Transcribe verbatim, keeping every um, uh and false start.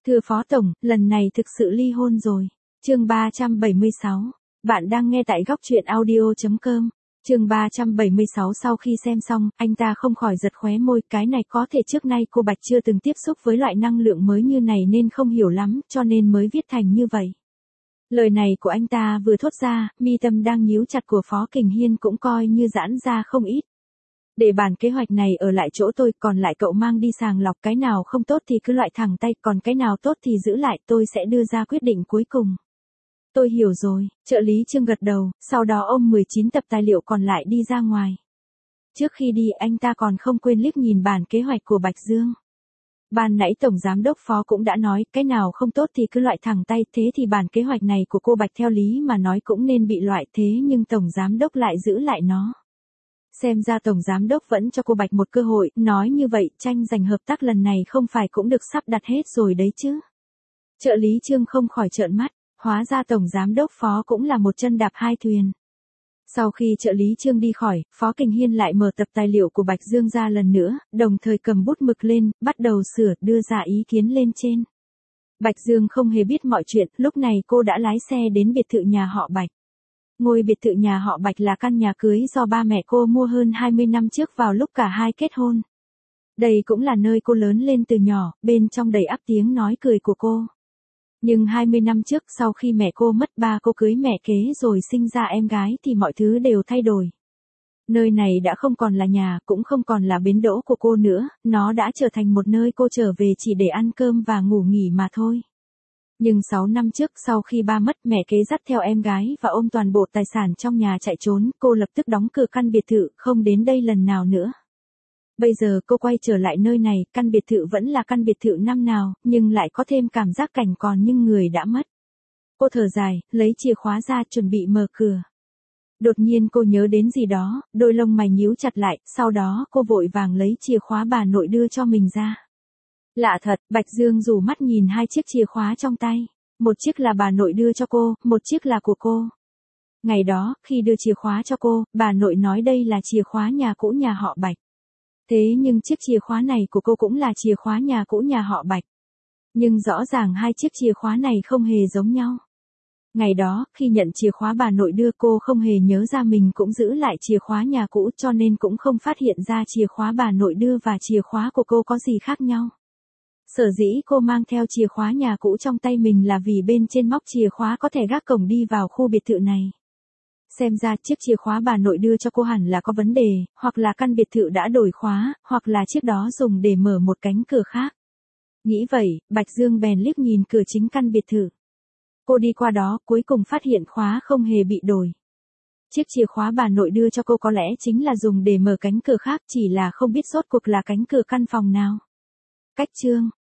Thưa Phó Tổng, lần này thực sự ly hôn rồi. Chương ba trăm bảy mươi sáu. Bạn đang nghe tại góc truyện audio chấm com. Chương ba trăm bảy mươi sáu. Sau khi xem xong, anh ta không khỏi giật khóe môi, cái này có thể trước nay cô Bạch chưa từng tiếp xúc với loại năng lượng mới như này nên không hiểu lắm, cho nên mới viết thành như vậy. Lời này của anh ta vừa thốt ra, mi tâm đang nhíu chặt của Phó Kình Hiên cũng coi như giãn ra không ít. Để bản kế hoạch này ở lại chỗ tôi, còn lại cậu mang đi sàng lọc, cái nào không tốt thì cứ loại thẳng tay, còn cái nào tốt thì giữ lại, tôi sẽ đưa ra quyết định cuối cùng. Tôi hiểu rồi, trợ lý Trương gật đầu, sau đó ôm mười chín tập tài liệu còn lại đi ra ngoài. Trước khi đi anh ta còn không quên liếc nhìn bản kế hoạch của Bạch Dương. Ban nãy Tổng Giám đốc Phó cũng đã nói, cái nào không tốt thì cứ loại thẳng tay, thế thì bản kế hoạch này của cô Bạch theo lý mà nói cũng nên bị loại, thế nhưng Tổng Giám đốc lại giữ lại nó. Xem ra Tổng Giám đốc vẫn cho cô Bạch một cơ hội, nói như vậy, tranh giành hợp tác lần này không phải cũng được sắp đặt hết rồi đấy chứ. Trợ lý Trương không khỏi trợn mắt, hóa ra Tổng Giám đốc Phó cũng là một chân đạp hai thuyền. Sau khi trợ lý Trương đi khỏi, Phó Kình Hiên lại mở tập tài liệu của Bạch Dương ra lần nữa, đồng thời cầm bút mực lên, bắt đầu sửa, đưa ra ý kiến lên trên. Bạch Dương không hề biết mọi chuyện, lúc này cô đã lái xe đến biệt thự nhà họ Bạch. Ngôi biệt thự nhà họ Bạch là căn nhà cưới do ba mẹ cô mua hơn hai mươi năm trước vào lúc cả hai kết hôn. Đây cũng là nơi cô lớn lên từ nhỏ, bên trong đầy ắp tiếng nói cười của cô. Nhưng hai mươi năm trước, sau khi mẹ cô mất, ba cô cưới mẹ kế rồi sinh ra em gái thì mọi thứ đều thay đổi. Nơi này đã không còn là nhà, cũng không còn là bến đỗ của cô nữa, nó đã trở thành một nơi cô trở về chỉ để ăn cơm và ngủ nghỉ mà thôi. Nhưng sáu năm trước, sau khi ba mất, mẹ kế dắt theo em gái và ôm toàn bộ tài sản trong nhà chạy trốn, cô lập tức đóng cửa căn biệt thự, không đến đây lần nào nữa. Bây giờ cô quay trở lại nơi này, căn biệt thự vẫn là căn biệt thự năm nào, nhưng lại có thêm cảm giác cảnh còn nhưng người đã mất. Cô thở dài, lấy chìa khóa ra chuẩn bị mở cửa. Đột nhiên cô nhớ đến gì đó, đôi lông mày nhíu chặt lại, sau đó cô vội vàng lấy chìa khóa bà nội đưa cho mình ra. Lạ thật, Bạch Dương rủ mắt nhìn hai chiếc chìa khóa trong tay. Một chiếc là bà nội đưa cho cô, một chiếc là của cô. Ngày đó, khi đưa chìa khóa cho cô, bà nội nói đây là chìa khóa nhà cũ nhà họ Bạch. Thế nhưng chiếc chìa khóa này của cô cũng là chìa khóa nhà cũ nhà họ Bạch. Nhưng rõ ràng hai chiếc chìa khóa này không hề giống nhau. Ngày đó, khi nhận chìa khóa bà nội đưa, cô không hề nhớ ra mình cũng giữ lại chìa khóa nhà cũ, cho nên cũng không phát hiện ra chìa khóa bà nội đưa và chìa khóa của cô có gì khác nhau. Sở dĩ cô mang theo chìa khóa nhà cũ trong tay mình là vì bên trên móc chìa khóa có thể gác cổng đi vào khu biệt thự này. Xem ra chiếc chìa khóa bà nội đưa cho cô hẳn là có vấn đề, hoặc là căn biệt thự đã đổi khóa, hoặc là chiếc đó dùng để mở một cánh cửa khác. Nghĩ vậy, Bạch Dương bèn liếc nhìn cửa chính căn biệt thự. Cô đi qua đó, cuối cùng phát hiện khóa không hề bị đổi. Chiếc chìa khóa bà nội đưa cho cô có lẽ chính là dùng để mở cánh cửa khác, chỉ là không biết rốt cuộc là cánh cửa căn phòng nào. Cách chương,